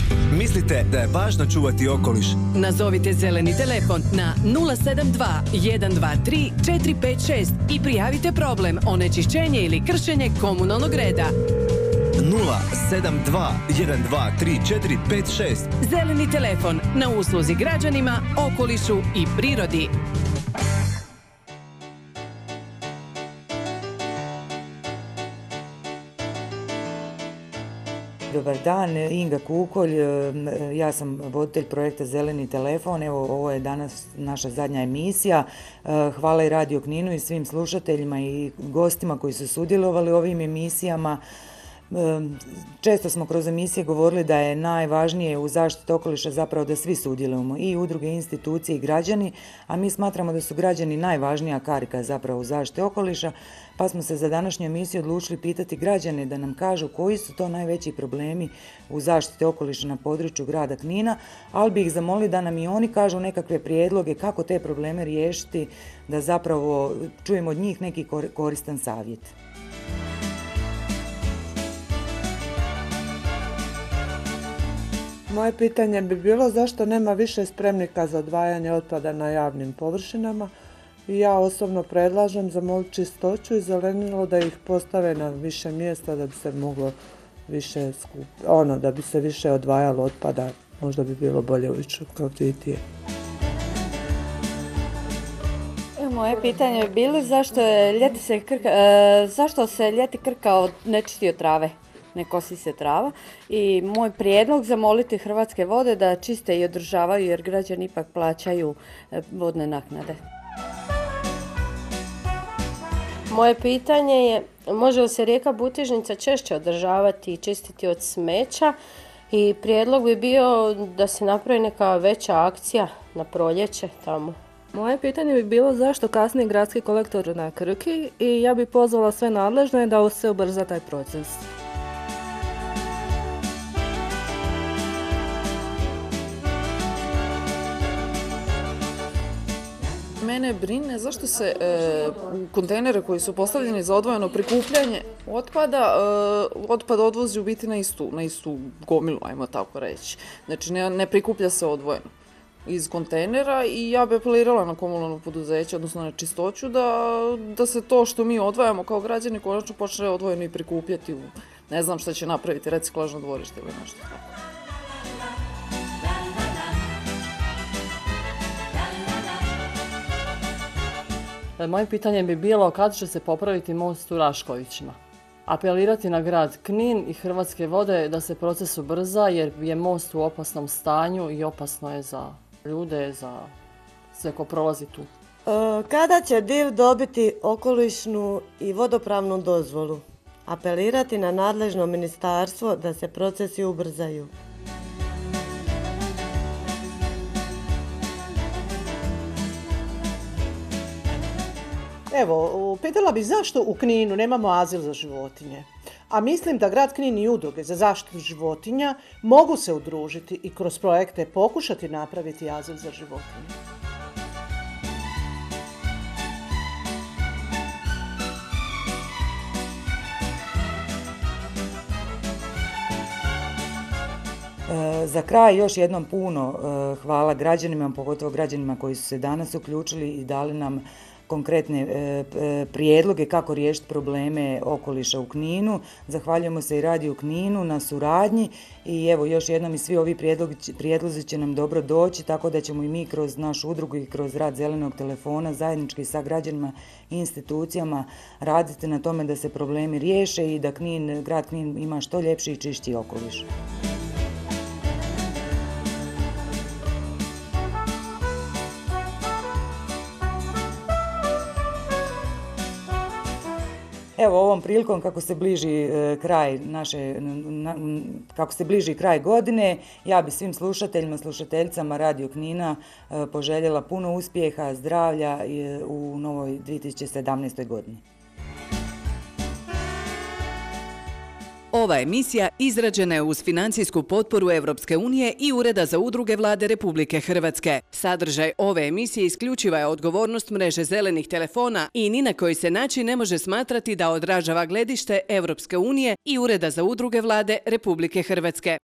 Mislite da je važno čuvati okoliš? Nazovite zeleni telefon na 072 123 456 i prijavite problem onečišćenje ili kršenje komunalnog reda. 072 123 456. Zeleni telefon na usluzi građanima, okolišu i prirodi. Dobar dan, Inga Kukolj, ja sam voditelj projekta Zeleni telefon, evo ovo je danas naša zadnja emisija. Hvala i Radio Kninu i svim slušateljima i gostima koji su sudjelovali u ovim emisijama. Često smo kroz emisije govorili da je najvažnije u zaštiti okoliša zapravo da svi sudjelujemo, i udruge, institucije i građani, a mi smatramo da su građani najvažnija karika zapravo u zaštiti okoliša, pa smo se za današnju emisiju odlučili pitati građane da nam kažu koji su to najveći problemi u zaštiti okoliša na području grada Knina, ali bi ih zamolili da nam i oni kažu nekakve prijedloge kako te probleme riješiti, da zapravo čujemo od njih neki koristan savjet. Moje pitanje bi bilo zašto nema više spremnika za odvajanje otpada na javnim površinama. I ja osobno predlažem zamoliti Čistoću i Zelenilo da ih postave na više mjesta da bi se moglo više da bi se više odvajalo otpada. Možda bi bilo bolje učinkovitije. Moje pitanje je bilo zašto se ljeti krka ne čisti od trave. Ne kosi se trava i moj prijedlog zamoliti Hrvatske vode da čiste i održavaju jer građani ipak plaćaju vodne naknade. Moje pitanje je može li se rijeka Butižnica češće održavati i čistiti od smeća i prijedlog bi bio da se napravi neka veća akcija na proljeće tamo. Moje pitanje bi bilo zašto kasni gradski kolektor na Krki i ja bi pozvala sve nadležne da se ubrza taj proces. Mene brine zašto se u kontejnere koji su postavljeni za odvojeno prikupljanje otpad odvozi u biti na istu gomilu, ajmo tako reći. Znači ne prikuplja se odvojeno iz kontejnera i ja bi apelirala na komunalno poduzeće, odnosno na Čistoću, da se to što mi odvajamo kao građani konačno počne odvojeno i prikupljati u, ne znam šta će napraviti, reciklažno dvorište ili nešto tako. Moje pitanje bi bilo kada će se popraviti most u Raškovićima. Apelirati na grad Knin i Hrvatske vode da se proces ubrza jer je most u opasnom stanju i opasno je za ljude, za sve ko prolazi tu. Kada će DIV dobiti okolišnu i vodopravnu dozvolu? Apelirati na nadležno ministarstvo da se procesi ubrzaju. Evo, pitala bih zašto u Kninu nemamo azil za životinje. A mislim da grad Knin i udruge za zaštitu životinja mogu se udružiti i kroz projekte pokušati napraviti azil za životinje. Za kraj još jednom puno hvala građanima, pogotovo građanima koji su se danas uključili i dali nam konkretne prijedloge kako riješiti probleme okoliša u Kninu. Zahvaljujemo se i Radio Kninu na suradnji i evo još jednom i svi ovi prijedlozi će nam dobro doći, tako da ćemo i mi kroz našu udrugu i kroz rad Zelenog telefona zajednički sa građanima i institucijama raditi na tome da se problemi riješe i da grad Knin ima što ljepši i čišći okoliš. Evo ovom prilikom kako se bliži kraj godine, ja bi svim slušateljima, slušateljicama Radio Knina poželjela puno uspjeha, zdravlja u novoj 2017. godini. Ova emisija izrađena je uz financijsku potporu Europske unije i Ureda za udruge Vlade Republike Hrvatske. Sadržaj ove emisije isključiva je odgovornost mreže zelenih telefona i ni na koji se način ne može smatrati da odražava gledište Europske unije i Ureda za udruge Vlade Republike Hrvatske.